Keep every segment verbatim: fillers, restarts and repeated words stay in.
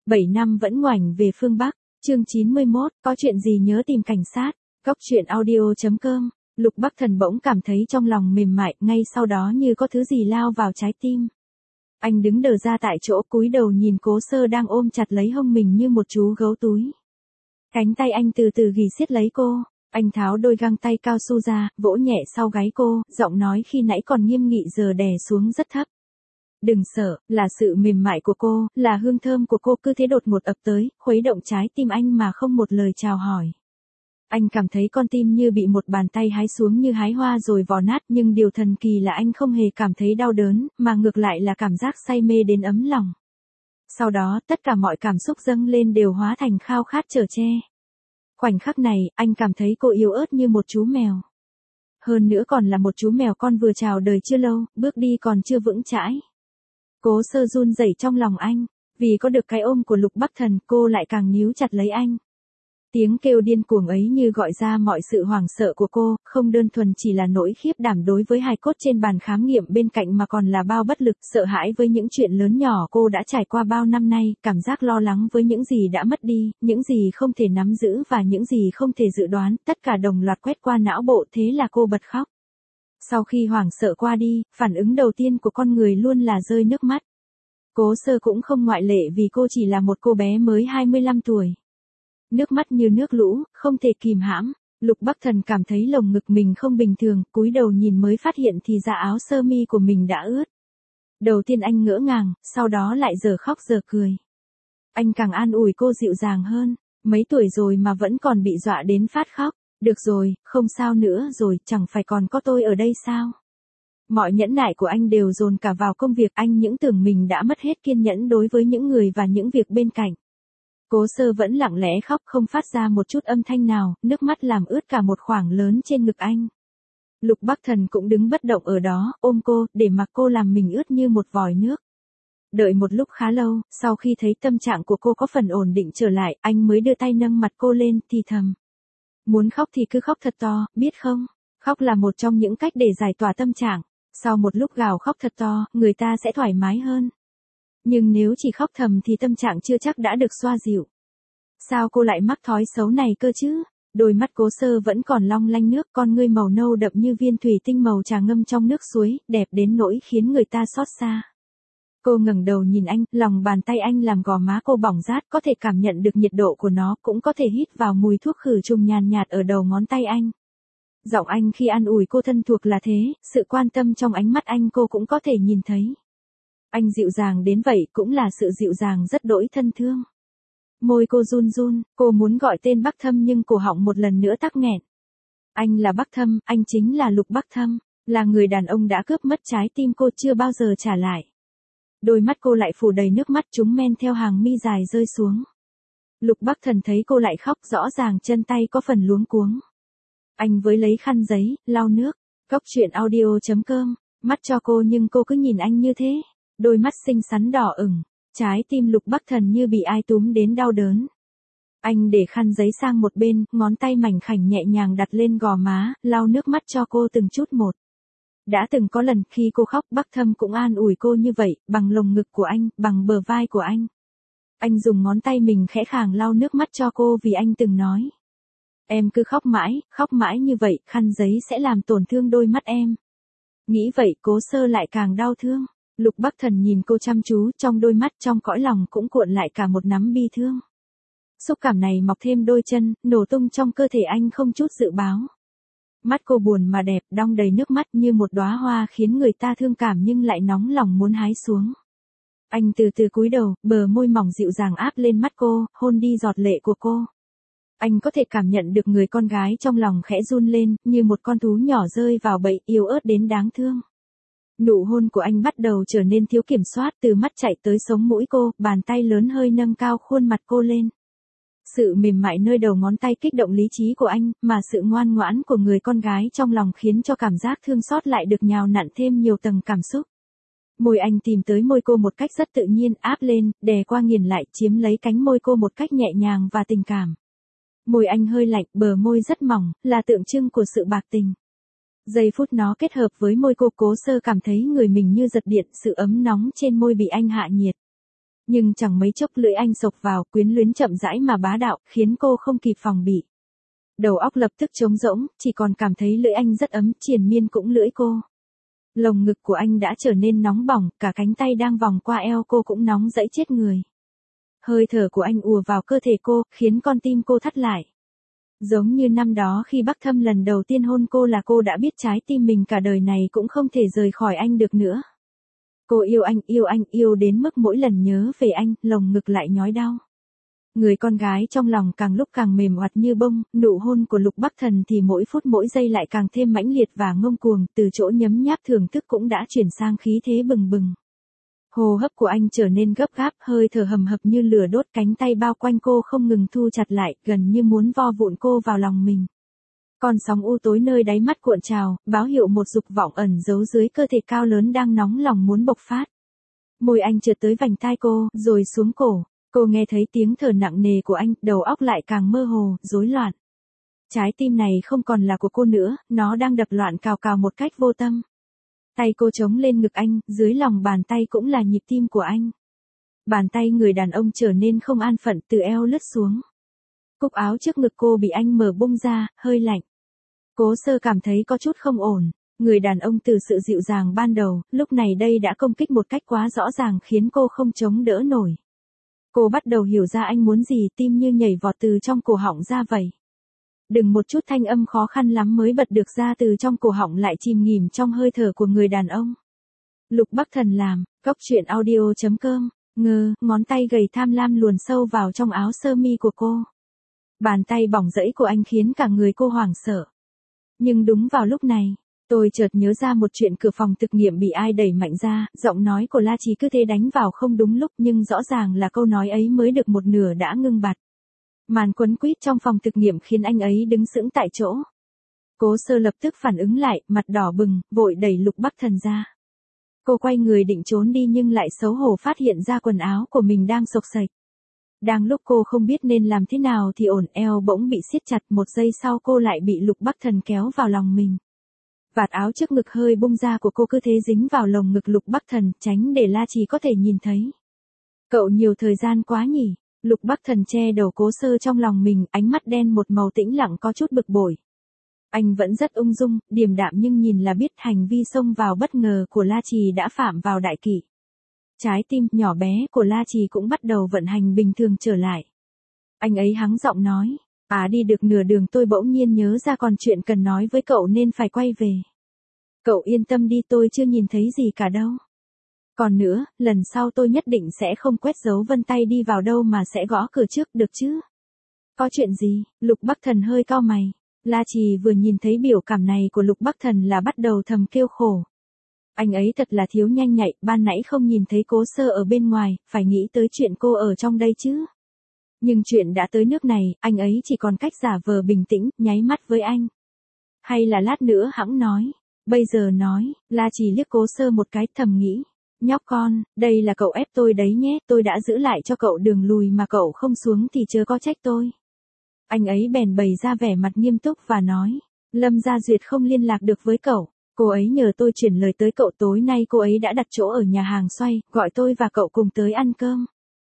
bảy năm vẫn ngoảnh về phương Bắc, chương chín mươi mốt, có chuyện gì nhớ tìm cảnh sát, góc truyện audio chấm com. Lục Bắc Thần bỗng cảm thấy trong lòng mềm mại, ngay sau đó như có thứ gì lao vào trái tim. Anh đứng đờ ra tại chỗ, cúi đầu nhìn Cố Sơ đang ôm chặt lấy hông mình như một chú gấu túi. Cánh tay anh từ từ ghì siết lấy cô, anh tháo đôi găng tay cao su ra, vỗ nhẹ sau gáy cô, giọng nói khi nãy còn nghiêm nghị giờ đè xuống rất thấp. Đừng sợ, là sự mềm mại của cô, là hương thơm của cô cứ thế đột ngột ập tới, khuấy động trái tim anh mà không một lời chào hỏi. Anh cảm thấy con tim như bị một bàn tay hái xuống như hái hoa rồi vò nát, nhưng điều thần kỳ là anh không hề cảm thấy đau đớn, mà ngược lại là cảm giác say mê đến ấm lòng. Sau đó, tất cả mọi cảm xúc dâng lên đều hóa thành khao khát chở che. Khoảnh khắc này, anh cảm thấy cô yếu ớt như một chú mèo. Hơn nữa còn là một chú mèo con vừa chào đời chưa lâu, bước đi còn chưa vững chãi. Cố Sơ run rẩy trong lòng anh, vì có được cái ôm của Lục Bắc Thần, cô lại càng níu chặt lấy anh. Tiếng kêu điên cuồng ấy như gọi ra mọi sự hoảng sợ của cô, không đơn thuần chỉ là nỗi khiếp đảm đối với hài cốt trên bàn khám nghiệm bên cạnh mà còn là bao bất lực, sợ hãi với những chuyện lớn nhỏ cô đã trải qua bao năm nay, cảm giác lo lắng với những gì đã mất đi, những gì không thể nắm giữ và những gì không thể dự đoán, tất cả đồng loạt quét qua não bộ, thế là cô bật khóc. Sau khi hoảng sợ qua đi, phản ứng đầu tiên của con người luôn là rơi nước mắt. Cố Sơ cũng không ngoại lệ vì cô chỉ là một cô bé mới hai mươi lăm tuổi. Nước mắt như nước lũ, không thể kìm hãm. Lục Bắc Thần cảm thấy lồng ngực mình không bình thường, cúi đầu nhìn mới phát hiện thì ra áo sơ mi của mình đã ướt. Đầu tiên anh ngỡ ngàng, sau đó lại giờ khóc giờ cười. Anh càng an ủi cô dịu dàng hơn, mấy tuổi rồi mà vẫn còn bị dọa đến phát khóc. Được rồi, không sao nữa rồi, chẳng phải còn có tôi ở đây sao? Mọi nhẫn nại của anh đều dồn cả vào công việc, anh những tưởng mình đã mất hết kiên nhẫn đối với những người và những việc bên cạnh. Cố Sơ vẫn lặng lẽ khóc không phát ra một chút âm thanh nào, nước mắt làm ướt cả một khoảng lớn trên ngực anh. Lục Bắc Thần cũng đứng bất động ở đó, ôm cô, để mặc cô làm mình ướt như một vòi nước. Đợi một lúc khá lâu, sau khi thấy tâm trạng của cô có phần ổn định trở lại, anh mới đưa tay nâng mặt cô lên, thì thầm. Muốn khóc thì cứ khóc thật to, biết không? Khóc là một trong những cách để giải tỏa tâm trạng. Sau một lúc gào khóc thật to, người ta sẽ thoải mái hơn. Nhưng nếu chỉ khóc thầm thì tâm trạng chưa chắc đã được xoa dịu. Sao cô lại mắc thói xấu này cơ chứ? Đôi mắt Cố Sơ vẫn còn long lanh nước, con ngươi màu nâu đậm như viên thủy tinh màu trà ngâm trong nước suối, đẹp đến nỗi khiến người ta xót xa. Cô ngẩng đầu nhìn anh, lòng bàn tay anh làm gò má cô bỏng rát, có thể cảm nhận được nhiệt độ của nó, cũng có thể hít vào mùi thuốc khử trùng nhàn nhạt ở đầu ngón tay anh. Giọng anh khi an ủi cô thân thuộc là thế, sự quan tâm trong ánh mắt anh cô cũng có thể nhìn thấy. Anh dịu dàng đến vậy cũng là sự dịu dàng rất đỗi thân thương. Môi cô run run, cô muốn gọi tên Bắc Thâm nhưng cổ họng một lần nữa tắc nghẹn. Anh là Bắc Thâm, anh chính là Lục Bắc Thâm, là người đàn ông đã cướp mất trái tim cô chưa bao giờ trả lại. Đôi mắt cô lại phủ đầy nước mắt, chúng men theo hàng mi dài rơi xuống. Lục Bắc Thần thấy cô lại khóc, rõ ràng chân tay có phần luống cuống. Anh với lấy khăn giấy, lau nước, góc truyện audio chấm com, mắt cho cô nhưng cô cứ nhìn anh như thế. Đôi mắt xinh xắn đỏ ửng, trái tim Lục Bắc Thần như bị ai túm đến đau đớn. Anh để khăn giấy sang một bên, ngón tay mảnh khảnh nhẹ nhàng đặt lên gò má, lau nước mắt cho cô từng chút một. Đã từng có lần khi cô khóc, Bắc Thâm cũng an ủi cô như vậy, bằng lồng ngực của anh, bằng bờ vai của anh. Anh dùng ngón tay mình khẽ khàng lau nước mắt cho cô vì anh từng nói. Em cứ khóc mãi, khóc mãi như vậy, khăn giấy sẽ làm tổn thương đôi mắt em. Nghĩ vậy Cố Sơ lại càng đau thương. Lục Bắc Thần nhìn cô chăm chú, trong đôi mắt trong cõi lòng cũng cuộn lại cả một nắm bi thương. Xúc cảm này mọc thêm đôi chân, nổ tung trong cơ thể anh không chút dự báo. Mắt cô buồn mà đẹp, đong đầy nước mắt như một đóa hoa khiến người ta thương cảm nhưng lại nóng lòng muốn hái xuống. Anh từ từ cúi đầu, bờ môi mỏng dịu dàng áp lên mắt cô, hôn đi giọt lệ của cô. Anh có thể cảm nhận được người con gái trong lòng khẽ run lên, như một con thú nhỏ rơi vào bẫy, yếu ớt đến đáng thương. Nụ hôn của anh bắt đầu trở nên thiếu kiểm soát, từ mắt chạy tới sống mũi cô, bàn tay lớn hơi nâng cao khuôn mặt cô lên. Sự mềm mại nơi đầu ngón tay kích động lý trí của anh, mà sự ngoan ngoãn của người con gái trong lòng khiến cho cảm giác thương xót lại được nhào nặn thêm nhiều tầng cảm xúc. Môi anh tìm tới môi cô một cách rất tự nhiên, áp lên, đè qua nghiền lại, chiếm lấy cánh môi cô một cách nhẹ nhàng và tình cảm. Môi anh hơi lạnh, bờ môi rất mỏng, là tượng trưng của sự bạc tình. Giây phút nó kết hợp với môi cô, Cố Sơ cảm thấy người mình như giật điện, sự ấm nóng trên môi bị anh hạ nhiệt. Nhưng chẳng mấy chốc lưỡi anh xộc vào, quyến luyến chậm rãi mà bá đạo, khiến cô không kịp phòng bị. Đầu óc lập tức trống rỗng, chỉ còn cảm thấy lưỡi anh rất ấm, triền miên cũng lưỡi cô. Lồng ngực của anh đã trở nên nóng bỏng, cả cánh tay đang vòng qua eo cô cũng nóng dẫy chết người. Hơi thở của anh ùa vào cơ thể cô, khiến con tim cô thắt lại. Giống như năm đó khi Bắc Thâm lần đầu tiên hôn cô là cô đã biết trái tim mình cả đời này cũng không thể rời khỏi anh được nữa. Cô yêu anh, yêu anh, yêu đến mức mỗi lần nhớ về anh, lồng ngực lại nhói đau. Người con gái trong lòng càng lúc càng mềm oặt như bông, nụ hôn của Lục Bắc Thần thì mỗi phút mỗi giây lại càng thêm mãnh liệt và ngông cuồng, từ chỗ nhấm nháp thưởng thức cũng đã chuyển sang khí thế bừng bừng. Hô hấp của anh trở nên gấp gáp, hơi thở hầm hập như lửa đốt, cánh tay bao quanh cô không ngừng thu chặt lại, gần như muốn vo vụn cô vào lòng mình. Con sóng u tối nơi đáy mắt cuộn trào, báo hiệu một dục vọng ẩn giấu dưới cơ thể cao lớn đang nóng lòng muốn bộc phát. Môi anh trượt tới vành tai cô, rồi xuống cổ. Cô nghe thấy tiếng thở nặng nề của anh, đầu óc lại càng mơ hồ, rối loạn. Trái tim này không còn là của cô nữa, nó đang đập loạn cào cào một cách vô tâm. Tay cô chống lên ngực anh, dưới lòng bàn tay cũng là nhịp tim của anh. Bàn tay người đàn ông trở nên không an phận, từ eo lướt xuống. Cúc áo trước ngực cô bị anh mở bung ra, hơi lạnh. Cố Sơ cảm thấy có chút không ổn. Người đàn ông từ sự dịu dàng ban đầu, lúc này đây đã công kích một cách quá rõ ràng khiến cô không chống đỡ nổi. Cô bắt đầu hiểu ra anh muốn gì, tim như nhảy vọt từ trong cổ họng ra vậy. Đừng một chút thanh âm khó khăn lắm mới bật được ra từ trong cổ họng lại chìm nghỉm trong hơi thở của người đàn ông. Lục Bắc Thần làm, cốc truyện audio chấm com, ngơ, ngón tay gầy tham lam luồn sâu vào trong áo sơ mi của cô. Bàn tay bỏng rẫy của anh khiến cả người cô hoảng sợ. Nhưng đúng vào lúc này, tôi chợt nhớ ra một chuyện, cửa phòng thực nghiệm bị ai đẩy mạnh ra, giọng nói của La Trì cứ thế đánh vào không đúng lúc, nhưng rõ ràng là câu nói ấy mới được một nửa đã ngưng bặt. Màn quấn quýt trong phòng thực nghiệm khiến anh ấy đứng sững tại chỗ. Cố Sơ lập tức phản ứng lại, mặt đỏ bừng, vội đẩy Lục Bắc Thần ra. Cô quay người định trốn đi nhưng lại xấu hổ phát hiện ra quần áo của mình đang xộc xệch. Đang lúc cô không biết nên làm thế nào thì ổn, eo bỗng bị siết chặt, một giây sau cô lại bị Lục Bắc Thần kéo vào lòng mình. Vạt áo trước ngực hơi bung ra của cô cứ thế dính vào lồng ngực Lục Bắc Thần, tránh để La Trì có thể nhìn thấy. Cậu nhiều thời gian quá nhỉ? Lục Bắc Thần che đầu Cố Sơ trong lòng mình, ánh mắt đen một màu tĩnh lặng có chút bực bội. Anh vẫn rất ung dung, điềm đạm nhưng nhìn là biết hành vi xông vào bất ngờ của La Trì đã phạm vào đại kỷ. Trái tim nhỏ bé của La Trì cũng bắt đầu vận hành bình thường trở lại. Anh ấy hắng giọng nói, à đi được nửa đường tôi bỗng nhiên nhớ ra còn chuyện cần nói với cậu nên phải quay về. Cậu yên tâm đi, tôi chưa nhìn thấy gì cả đâu. Còn nữa, lần sau tôi nhất định sẽ không quét dấu vân tay đi vào đâu mà sẽ gõ cửa trước, được chứ? Có chuyện gì? Lục Bắc Thần hơi cau mày. La Trì vừa nhìn thấy biểu cảm này của Lục Bắc Thần là bắt đầu thầm kêu khổ. Anh ấy thật là thiếu nhanh nhạy, ban nãy không nhìn thấy Cố Sơ ở bên ngoài, phải nghĩ tới chuyện cô ở trong đây chứ. Nhưng chuyện đã tới nước này, anh ấy chỉ còn cách giả vờ bình tĩnh, nháy mắt với anh. Hay là lát nữa hẵng nói. Bây giờ nói, La Trì liếc Cố Sơ một cái, thầm nghĩ. Nhóc con, đây là cậu ép tôi đấy nhé, tôi đã giữ lại cho cậu đường lùi mà cậu không xuống thì chớ có trách tôi. Anh ấy bèn bày ra vẻ mặt nghiêm túc và nói, Lâm Gia Duyệt không liên lạc được với cậu, cô ấy nhờ tôi chuyển lời tới cậu, tối nay cô ấy đã đặt chỗ ở nhà hàng xoay, gọi tôi và cậu cùng tới ăn cơm.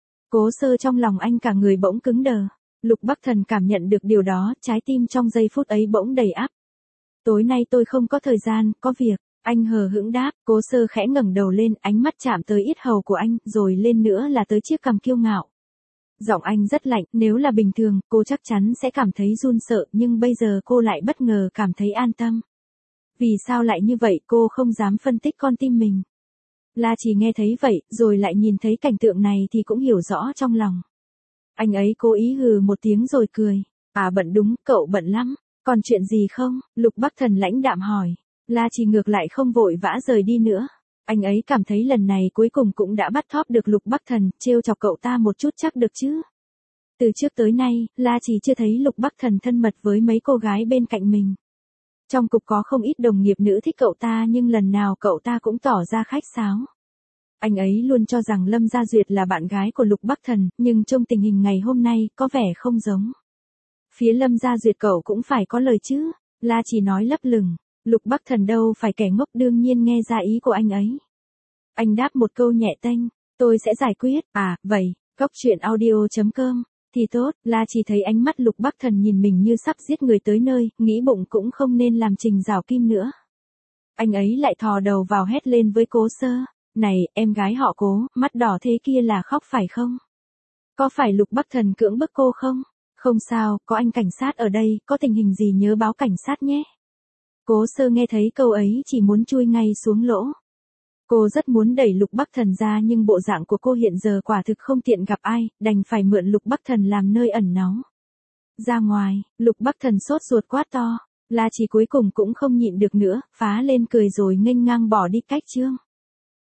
Cố Sơ trong lòng anh cả người bỗng cứng đờ. Lục Bắc Thần cảm nhận được điều đó, trái tim trong giây phút ấy bỗng đầy áp. Tối nay tôi không có thời gian, có việc. Anh hờ hững đáp. Cố Sơ khẽ ngẩng đầu lên, ánh mắt chạm tới yết hầu của anh, rồi lên nữa là tới chiếc cằm kiêu ngạo. Giọng anh rất lạnh, nếu là bình thường, cô chắc chắn sẽ cảm thấy run sợ, nhưng bây giờ cô lại bất ngờ cảm thấy an tâm. Vì sao lại như vậy, cô không dám phân tích con tim mình. La Trì nghe thấy vậy, rồi lại nhìn thấy cảnh tượng này thì cũng hiểu rõ trong lòng. Anh ấy cố ý hừ một tiếng rồi cười. À bận đúng, cậu bận lắm. Còn chuyện gì không? Lục Bắc Thần lãnh đạm hỏi. La Trì ngược lại không vội vã rời đi nữa. Anh ấy cảm thấy lần này cuối cùng cũng đã bắt thóp được Lục Bắc Thần, trêu chọc cậu ta một chút chắc được chứ. Từ trước tới nay, La Trì chưa thấy Lục Bắc Thần thân mật với mấy cô gái bên cạnh mình. Trong cục có không ít đồng nghiệp nữ thích cậu ta nhưng lần nào cậu ta cũng tỏ ra khách sáo. Anh ấy luôn cho rằng Lâm Gia Duyệt là bạn gái của Lục Bắc Thần, nhưng trong tình hình ngày hôm nay, có vẻ không giống. Phía Lâm Gia Duyệt cậu cũng phải có lời chứ, La Trì nói lấp lửng. Lục Bắc Thần đâu phải kẻ ngốc, đương nhiên nghe ra ý của anh ấy. Anh đáp một câu nhẹ tênh, Tôi sẽ giải quyết, à, vậy, góc chuyện audio.com, thì tốt, La chỉ thấy ánh mắt Lục Bắc Thần nhìn mình như sắp giết người tới nơi, nghĩ bụng cũng không nên làm Trình Giảo Kim nữa. Anh ấy lại thò đầu vào hét lên với Cố Sơ, này, em gái họ Cố, mắt đỏ thế kia là khóc phải không? Có phải Lục Bắc Thần cưỡng bức cô không? Không sao, có anh cảnh sát ở đây, có tình hình gì nhớ báo cảnh sát nhé. Cố Sơ nghe thấy câu ấy chỉ muốn chui ngay xuống lỗ. Cô rất muốn đẩy Lục Bắc Thần ra nhưng bộ dạng của cô hiện giờ quả thực không tiện gặp ai, đành phải mượn Lục Bắc Thần làm nơi ẩn náu. Ra ngoài, Lục Bắc Thần sốt ruột quát to, La Chỉ cuối cùng cũng không nhịn được nữa, phá lên cười rồi nghênh ngang bỏ đi cách chương.